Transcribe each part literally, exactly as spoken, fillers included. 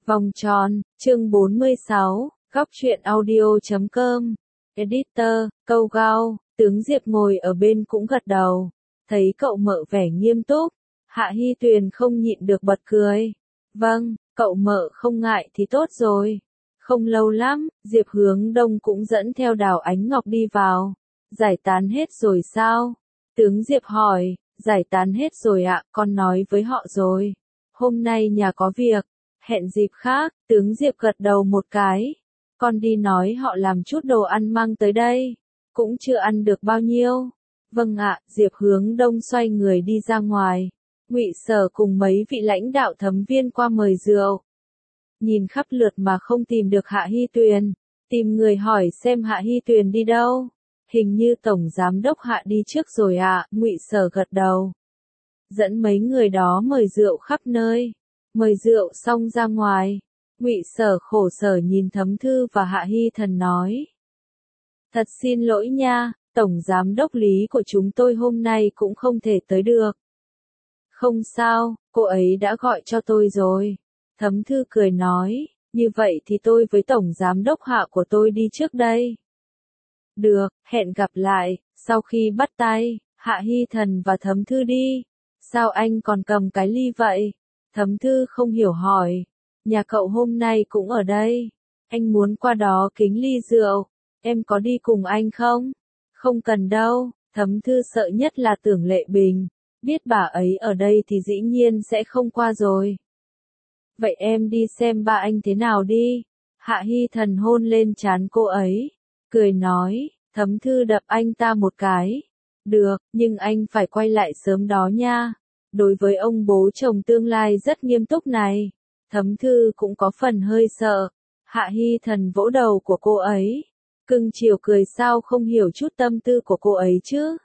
Vòng tròn, chương bốn mươi sáu, góc truyện audio chấm com. Editor, câu gao, tướng Diệp ngồi ở bên cũng gật đầu. Thấy cậu mợ vẻ nghiêm túc, Hạ Hy Tuyền không nhịn được bật cười. Vâng, cậu mợ không ngại thì tốt rồi. Không lâu lắm, Diệp Hướng Đông cũng dẫn theo Đào Ánh Ngọc đi vào. Giải tán hết rồi sao? Tướng Diệp hỏi, giải tán hết rồi ạ, con nói với họ rồi. Hôm nay nhà có việc, hẹn dịp khác, tướng Diệp gật đầu một cái. Con đi nói họ làm chút đồ ăn mang tới đây. Cũng chưa ăn được bao nhiêu. Vâng ạ, Diệp Hướng Đông xoay người đi ra ngoài. Ngụy Sở cùng mấy vị lãnh đạo thấm viên qua mời rượu. Nhìn khắp lượt mà không tìm được Hạ Hy Tuyền. Tìm người hỏi xem Hạ Hy Tuyền đi đâu. Hình như Tổng Giám đốc Hạ đi trước rồi ạ, Ngụy Sở gật đầu. Dẫn mấy người đó mời rượu khắp nơi. Mời rượu xong ra ngoài. Ngụy Sở khổ sở nhìn Thấm Thư và Hạ Hy Thần nói. Thật xin lỗi nha, Tổng Giám đốc Lý của chúng tôi hôm nay cũng không thể tới được. Không sao, cô ấy đã gọi cho tôi rồi. Thấm Thư cười nói, như vậy thì tôi với Tổng Giám đốc Hạ của tôi đi trước đây. Được, hẹn gặp lại, sau khi bắt tay, Hạ Hy Thần và Thấm Thư đi. Sao anh còn cầm cái ly vậy? Thấm Thư không hiểu hỏi. Nhà cậu hôm nay cũng ở đây. Anh muốn qua đó kính ly rượu. Em có đi cùng anh không? Không cần đâu, Thấm Thư sợ nhất là Tưởng Lệ Bình. Biết bà ấy ở đây thì dĩ nhiên sẽ không qua rồi. Vậy em đi xem ba anh thế nào đi. Hạ Hy Thần hôn lên trán cô ấy. Cười nói, Thấm Thư đập anh ta một cái. Được, nhưng anh phải quay lại sớm đó nha. Đối với ông bố chồng tương lai rất nghiêm túc này. Thấm Thư cũng có phần hơi sợ. Hạ Hy Thần vỗ đầu của cô ấy. Cưng chiều cười sao không hiểu chút tâm tư của cô ấy chứ.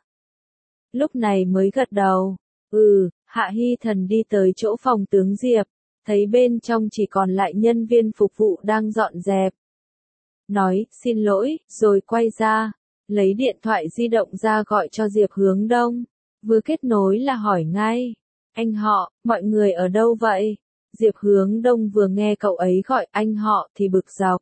Lúc này mới gật đầu. Ừ, Hạ Hy Thần đi tới chỗ phòng tướng Diệp. Thấy bên trong chỉ còn lại nhân viên phục vụ đang dọn dẹp. Nói, xin lỗi, rồi quay ra. Lấy điện thoại di động ra gọi cho Diệp Hướng Đông. Vừa kết nối là hỏi ngay. Anh họ, mọi người ở đâu vậy? Diệp Hướng Đông vừa nghe cậu ấy gọi anh họ thì bực dọc.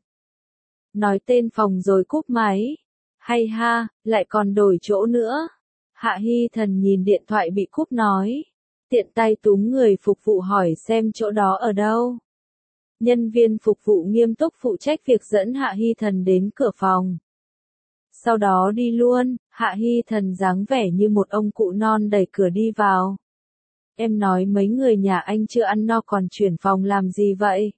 Nói tên phòng rồi cúp máy. Hay ha, lại còn đổi chỗ nữa. Hạ Hy Thần nhìn điện thoại bị cúp nói. Tiện tay túm người phục vụ hỏi xem chỗ đó ở đâu. Nhân viên phục vụ nghiêm túc phụ trách việc dẫn Hạ Hy Thần đến cửa phòng. Sau đó đi luôn, Hạ Hy Thần dáng vẻ như một ông cụ non đẩy cửa đi vào. Em nói mấy người nhà anh chưa ăn no còn chuyển phòng làm gì vậy?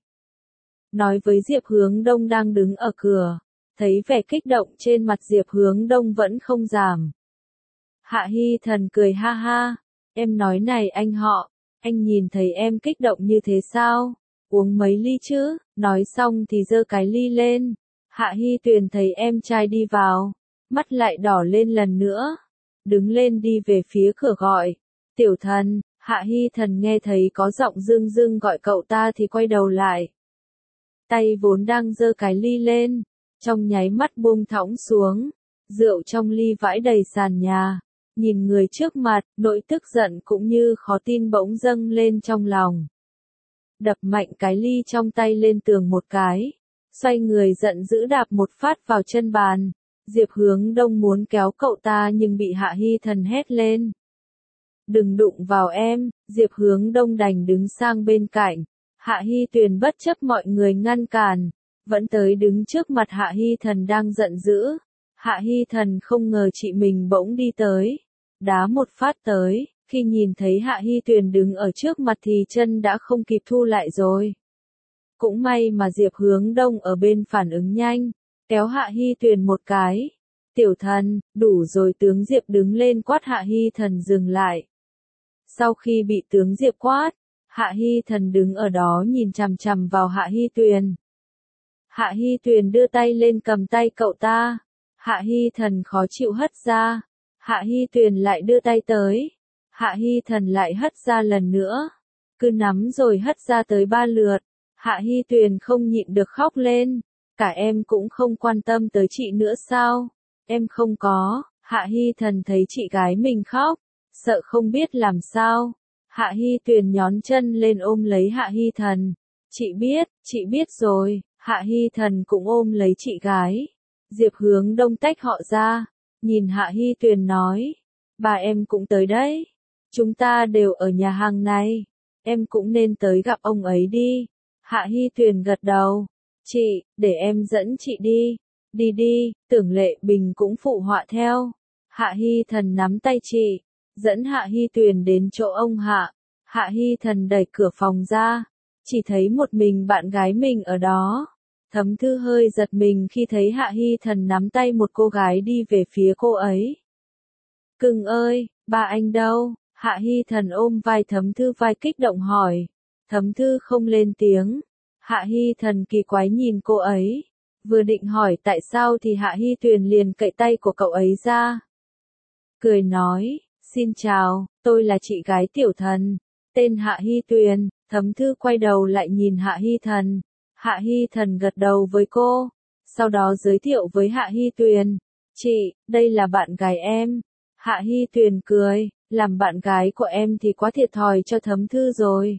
Nói với Diệp Hướng Đông đang đứng ở cửa. Thấy vẻ kích động trên mặt Diệp Hướng Đông vẫn không giảm. Hạ Hy Thần cười ha ha. Em nói này anh họ, anh nhìn thấy em kích động như thế sao? Uống mấy ly chứ? Nói xong thì giơ cái ly lên. Hạ Hy Tuyền thấy em trai đi vào. Mắt lại đỏ lên lần nữa. Đứng lên đi về phía cửa gọi. Tiểu Thần. Hạ Hy Thần nghe thấy có giọng dương dương gọi cậu ta thì quay đầu lại. Tay vốn đang giơ cái ly lên. Trong nháy mắt buông thõng xuống. Rượu trong ly vãi đầy sàn nhà. Nhìn người trước mặt, nỗi tức giận cũng như khó tin bỗng dâng lên trong lòng. Đập mạnh cái ly trong tay lên tường một cái. Xoay người giận dữ đạp một phát vào chân bàn. Diệp Hướng Đông muốn kéo cậu ta nhưng bị Hạ Hy Thần hét lên. Đừng đụng vào em, Diệp Hướng Đông đành đứng sang bên cạnh. Hạ Hy Tuyền bất chấp mọi người ngăn cản. Vẫn tới đứng trước mặt Hạ Hy Thần đang giận dữ. Hạ Hy Thần không ngờ chị mình bỗng đi tới. Đá một phát tới, khi nhìn thấy Hạ Hy Tuyền đứng ở trước mặt thì chân đã không kịp thu lại rồi. Cũng may mà Diệp Hướng Đông ở bên phản ứng nhanh, kéo Hạ Hy Tuyền một cái. Tiểu Thần, đủ rồi, tướng Diệp đứng lên quát Hạ Hy Thần dừng lại. Sau khi bị tướng Diệp quát, Hạ Hy Thần đứng ở đó nhìn chằm chằm vào Hạ Hy Tuyền. Hạ Hy Tuyền đưa tay lên cầm tay cậu ta. Hạ Hy Thần khó chịu hất ra. Hạ Hy Tuyền lại đưa tay tới. Hạ Hy Thần lại hất ra lần nữa. Cứ nắm rồi hất ra tới ba lượt. Hạ Hy Tuyền không nhịn được khóc lên. Cả em cũng không quan tâm tới chị nữa sao? Em không có. Hạ Hy Thần thấy chị gái mình khóc. Sợ không biết làm sao. Hạ Hy Tuyền nhón chân lên ôm lấy Hạ Hy Thần. Chị biết, chị biết rồi, Hạ Hy Thần cũng ôm lấy chị gái. Diệp Hướng Đông tách họ ra, nhìn Hạ Hy Tuyền nói, bà em cũng tới đấy. Chúng ta đều ở nhà hàng này, em cũng nên tới gặp ông ấy đi. Hạ Hy Tuyền gật đầu, chị, để em dẫn chị đi. Đi đi, Tưởng Lệ Bình cũng phụ họa theo. Hạ Hy Thần nắm tay chị, dẫn Hạ Hy Tuyền đến chỗ ông Hạ. Hạ Hy Thần đẩy cửa phòng ra, chỉ thấy một mình bạn gái mình ở đó. Thấm Thư hơi giật mình khi thấy Hạ Hy Thần nắm tay một cô gái đi về phía cô ấy. Cưng ơi, ba anh đâu? Hạ Hy Thần ôm vai Thấm Thư vai kích động hỏi. Thấm Thư không lên tiếng. Hạ Hy Thần kỳ quái nhìn cô ấy. Vừa định hỏi tại sao thì Hạ Hy Tuyền liền cậy tay của cậu ấy ra. Cười nói, xin chào, tôi là chị gái Tiểu Thần, tên Hạ Hy Tuyền. Thấm Thư quay đầu lại nhìn Hạ Hy Thần. Hạ Hy Thần gật đầu với cô, sau đó giới thiệu với Hạ Hy Tuyền. Chị, đây là bạn gái em. Hạ Hy Tuyền cười, làm bạn gái của em thì quá thiệt thòi cho Thấm Thư rồi.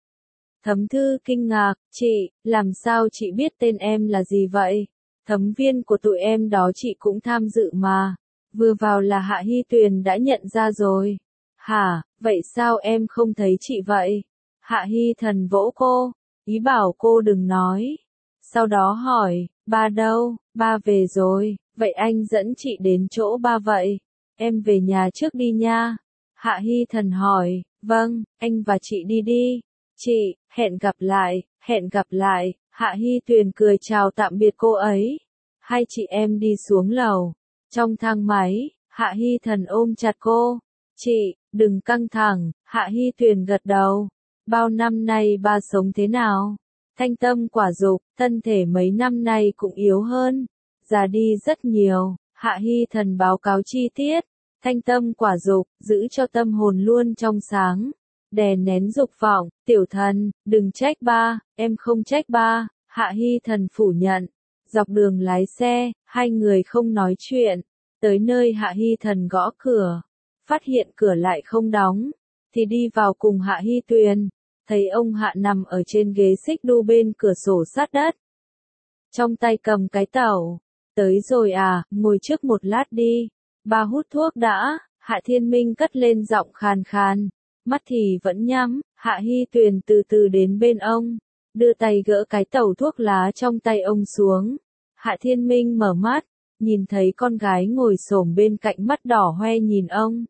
Thấm Thư kinh ngạc, chị, làm sao chị biết tên em là gì vậy? Thấm viên của tụi em đó chị cũng tham dự mà. Vừa vào là Hạ Hy Tuyền đã nhận ra rồi. Hả, vậy sao em không thấy chị vậy? Hạ Hy Thần vỗ cô, ý bảo cô đừng nói. Sau đó hỏi, ba đâu? Ba về rồi, vậy anh dẫn chị đến chỗ ba vậy. Em về nhà trước đi nha. Hạ Hy Thần hỏi, vâng, anh và chị đi đi. Chị, hẹn gặp lại, hẹn gặp lại. Hạ Hy Tuyền cười chào tạm biệt cô ấy. Hai chị em đi xuống lầu. Trong thang máy, Hạ Hy Thần ôm chặt cô. Chị, đừng căng thẳng. Hạ Hy Tuyền gật đầu. Bao năm nay ba sống thế nào? Thanh tâm quả dục, thân thể mấy năm nay cũng yếu hơn. Già đi rất nhiều. Hạ Hy Thần báo cáo chi tiết. Thanh tâm quả dục, giữ cho tâm hồn luôn trong sáng. Đè nén dục vọng, Tiểu Thần, đừng trách ba, em không trách ba. Hạ Hy Thần phủ nhận. Dọc đường lái xe, hai người không nói chuyện. Tới nơi Hạ Hy Thần gõ cửa. Phát hiện cửa lại không đóng. Thì đi vào cùng Hạ Hy Tuyền. Thấy ông Hạ nằm ở trên ghế xích đu bên cửa sổ sát đất. Trong tay cầm cái tẩu. Tới rồi à, ngồi trước một lát đi. Ba hút thuốc đã. Hạ Thiên Minh cất lên giọng khàn khàn. Mắt thì vẫn nhắm. Hạ Hy Tuyền từ từ đến bên ông. Đưa tay gỡ cái tẩu thuốc lá trong tay ông xuống. Hạ Thiên Minh mở mắt. Nhìn thấy con gái ngồi xổm bên cạnh mắt đỏ hoe nhìn ông.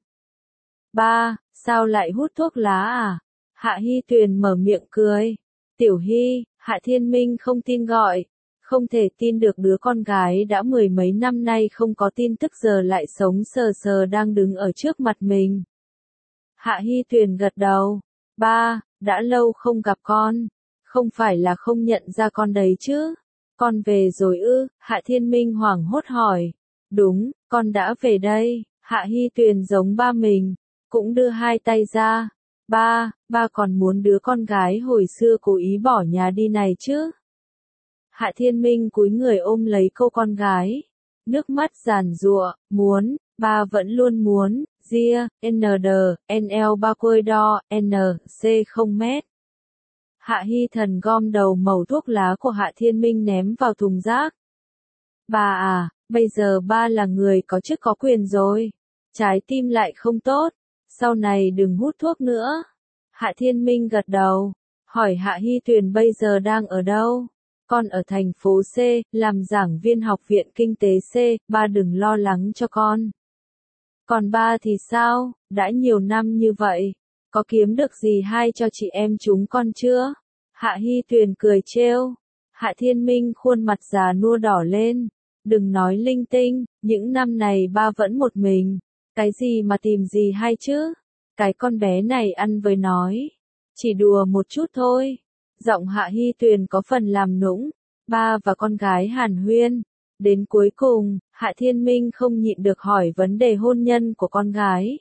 Ba, sao lại hút thuốc lá à? Hạ Hy Tuyền mở miệng cười. Tiểu Hy, Hạ Thiên Minh không tin gọi. Không thể tin được đứa con gái đã mười mấy năm nay không có tin tức giờ lại sống sờ sờ đang đứng ở trước mặt mình. Hạ Hy Tuyền gật đầu. Ba, đã lâu không gặp con. Không phải là không nhận ra con đấy chứ? Con về rồi ư? Hạ Thiên Minh hoảng hốt hỏi. Đúng, con đã về đây. Hạ Hy Tuyền giống ba mình. Cũng đưa hai tay ra. Ba, ba còn muốn đứa con gái hồi xưa cố ý bỏ nhà đi này chứ? Hạ Thiên Minh cúi người ôm lấy cô con gái. Nước mắt giàn giụa, muốn, ba vẫn luôn muốn, Gia, N D, N L ba quơi đo, N, C không mét. Hạ Hy Thần gom đầu mẩu thuốc lá của Hạ Thiên Minh ném vào thùng rác. Ba à, bây giờ ba là người có chức có quyền rồi. Trái tim lại không tốt. Sau này đừng hút thuốc nữa. Hạ Thiên Minh gật đầu. Hỏi Hạ Hy Tuyền bây giờ đang ở đâu? Con ở thành phố C, làm giảng viên học viện kinh tế C, ba đừng lo lắng cho con. Còn ba thì sao? Đã nhiều năm như vậy. Có kiếm được gì hay cho chị em chúng con chưa? Hạ Hy Tuyền cười trêu. Hạ Thiên Minh khuôn mặt già nua đỏ lên. Đừng nói linh tinh, những năm này ba vẫn một mình. Cái gì mà tìm gì hay chứ? Cái con bé này ăn với nói. Chỉ đùa một chút thôi. Giọng Hạ Hy Tuyền có phần làm nũng. Ba và con gái hàn huyên. Đến cuối cùng, Hạ Thiên Minh không nhịn được hỏi vấn đề hôn nhân của con gái.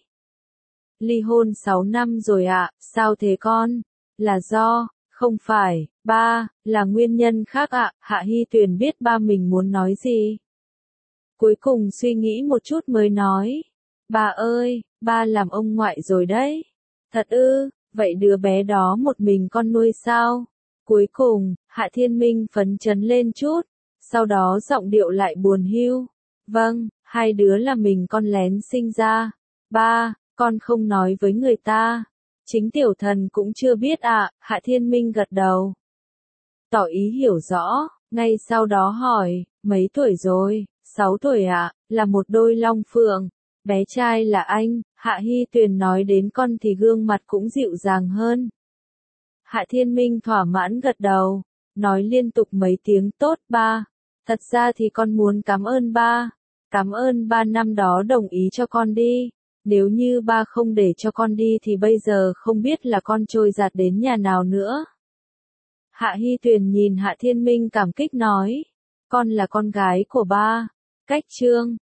Ly hôn sáu năm rồi ạ, à, sao thế con? Là do, không phải, ba, là nguyên nhân khác ạ. À. Hạ Hy Tuyền biết ba mình muốn nói gì. Cuối cùng suy nghĩ một chút mới nói. Ba ơi, ba làm ông ngoại rồi đấy. Thật ư, vậy đứa bé đó một mình con nuôi sao? Cuối cùng, Hạ Thiên Minh phấn chấn lên chút, sau đó giọng điệu lại buồn hiu. Vâng, hai đứa là mình con lén sinh ra. Ba, con không nói với người ta. Chính tiểu thần cũng chưa biết ạ, Hạ Thiên Minh gật đầu. Tỏ ý hiểu rõ, ngay sau đó hỏi, mấy tuổi rồi? Sáu tuổi ạ, là một đôi long phượng. Bé trai là anh, Hạ Hy Tuyền nói đến con thì gương mặt cũng dịu dàng hơn. Hạ Thiên Minh thỏa mãn gật đầu, nói liên tục mấy tiếng tốt ba. Thật ra thì con muốn cảm ơn ba. Cảm ơn ba năm đó đồng ý cho con đi. Nếu như ba không để cho con đi thì bây giờ không biết là con trôi giạt đến nhà nào nữa. Hạ Hy Tuyền nhìn Hạ Thiên Minh cảm kích nói. Con là con gái của ba. Cách chương